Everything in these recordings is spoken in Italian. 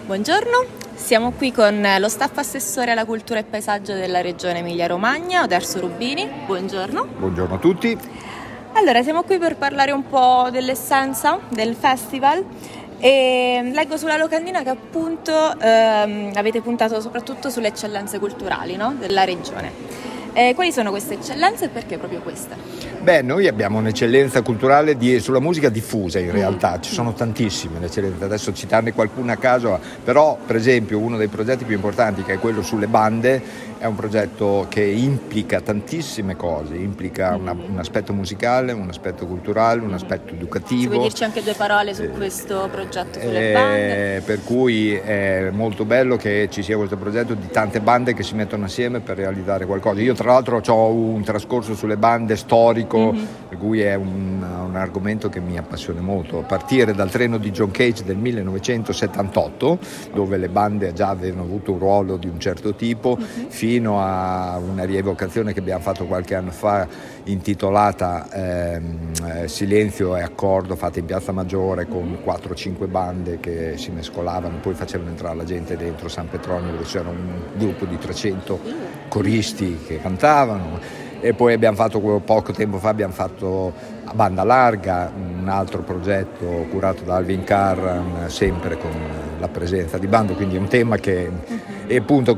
Buongiorno, siamo qui con lo staff assessore alla cultura e paesaggio della regione Emilia-Romagna, Oderzo Rubini. Buongiorno. Buongiorno a tutti. Allora, siamo qui per parlare un po' dell'essenza del festival e leggo sulla locandina che appunto avete puntato soprattutto sulle eccellenze culturali, no? Della regione. Quali sono queste eccellenze e perché proprio queste? Beh, noi abbiamo un'eccellenza culturale sulla musica diffusa in realtà, ci sono tantissime le eccellenze, adesso citarne qualcuna a caso, però per esempio uno dei progetti più importanti, che è quello sulle bande, è un progetto che implica tantissime cose, implica un aspetto musicale, un aspetto culturale, un aspetto educativo. Se vuoi dirci anche due parole su questo progetto sulle bande? Per cui è molto bello che ci sia questo progetto di tante bande che si mettono assieme per realizzare qualcosa. Io tra l'altro ho un trascorso sulle bande storico, per cui è un argomento che mi appassiona molto, a partire dal Treno di John Cage del 1978, dove le bande già avevano avuto un ruolo di un certo tipo, fino a una rievocazione che abbiamo fatto qualche anno fa intitolata Silenzio e Accordo, fatta in Piazza Maggiore con 4-5 bande che si mescolavano, poi facevano entrare la gente dentro San Petronio, dove c'era un gruppo di 300 coristi che cantavano. E poi abbiamo fatto poco tempo fa a Banda Larga, un altro progetto curato da Alvin Carran, sempre con la presenza di bande, quindi è un tema che e appunto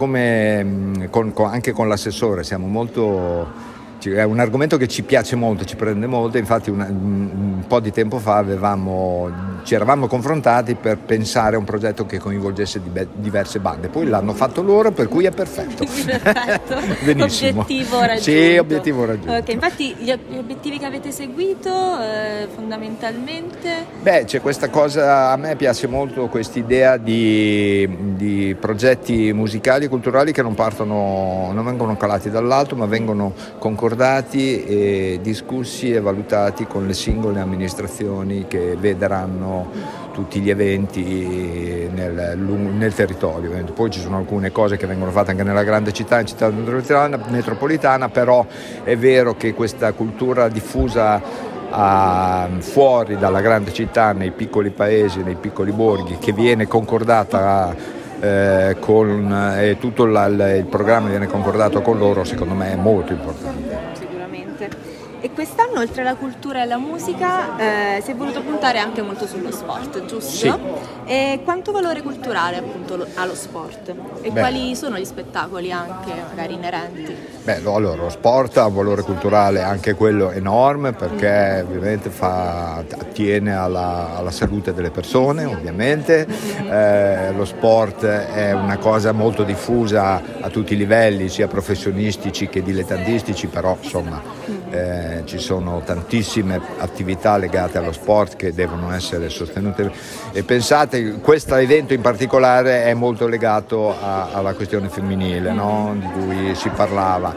anche con l'assessore siamo molto, è un argomento che ci piace molto, ci prende molto. Infatti un po' di tempo fa ci eravamo confrontati per pensare a un progetto che coinvolgesse diverse bande, poi l'hanno fatto loro, per cui è perfetto. Perfetto. Benissimo. Obiettivo raggiunto. Sì, obiettivo raggiunto. Okay, infatti gli obiettivi che avete seguito fondamentalmente? Beh, c'è questa cosa, a me piace molto quest'idea di progetti musicali e culturali che non vengono calati dall'alto, ma vengono concordati e discussi e valutati con le singole amministrazioni che vedranno tutti gli eventi nel territorio. Poi ci sono alcune cose che vengono fatte anche nella grande città, in città metropolitana, però è vero che questa cultura diffusa fuori dalla grande città, nei piccoli paesi, nei piccoli borghi, che viene concordata tutto il programma viene concordato con loro, secondo me è molto importante. Sicuramente. E quest'anno, oltre alla cultura e alla musica, si è voluto puntare anche molto sullo sport, giusto? Sì. E quanto valore culturale appunto ha lo sport? E quali sono gli spettacoli anche magari inerenti? Beh, allora, lo sport ha un valore culturale anche quello enorme, perché ovviamente attiene alla salute delle persone, ovviamente. Lo sport è una cosa molto diffusa a tutti i livelli, sia professionistici che dilettantistici, però insomma ci sono tantissime attività legate allo sport che devono essere sostenute. E pensate, questo evento in particolare è molto legato alla questione femminile, no? Di cui si parlava,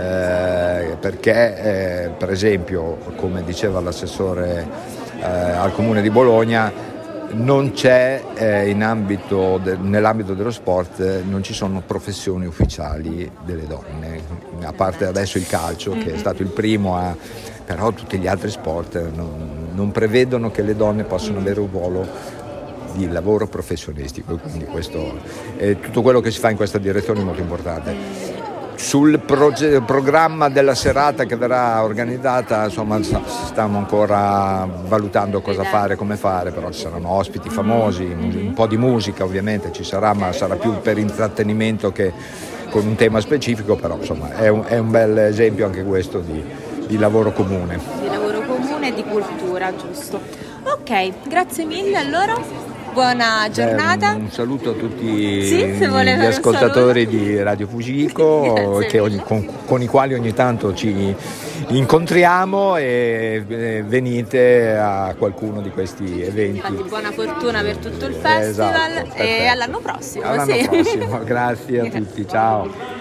perché per esempio, come diceva l'assessore al Comune di Bologna, non c'è nell'ambito dello sport non ci sono professioni ufficiali delle donne, a parte adesso il calcio che è stato il primo però tutti gli altri sport non prevedono che le donne possano avere un ruolo di lavoro professionistico, quindi tutto quello che si fa in questa direzione è molto importante. Sul programma della serata che verrà organizzata, insomma, stiamo ancora valutando cosa fare, come fare, però ci saranno ospiti famosi, un po' di musica ovviamente ci sarà, ma sarà più per intrattenimento che con un tema specifico, però insomma è un bel esempio anche questo di lavoro comune. Di lavoro comune e di cultura, giusto. Ok, grazie mille allora. Buona giornata. Un saluto a tutti gli ascoltatori di Radio Fugico con i quali ogni tanto ci incontriamo e venite a qualcuno di questi eventi. Infatti, buona fortuna per tutto il festival. Esatto, e all'anno prossimo. Prossimo. Grazie a tutti, ciao.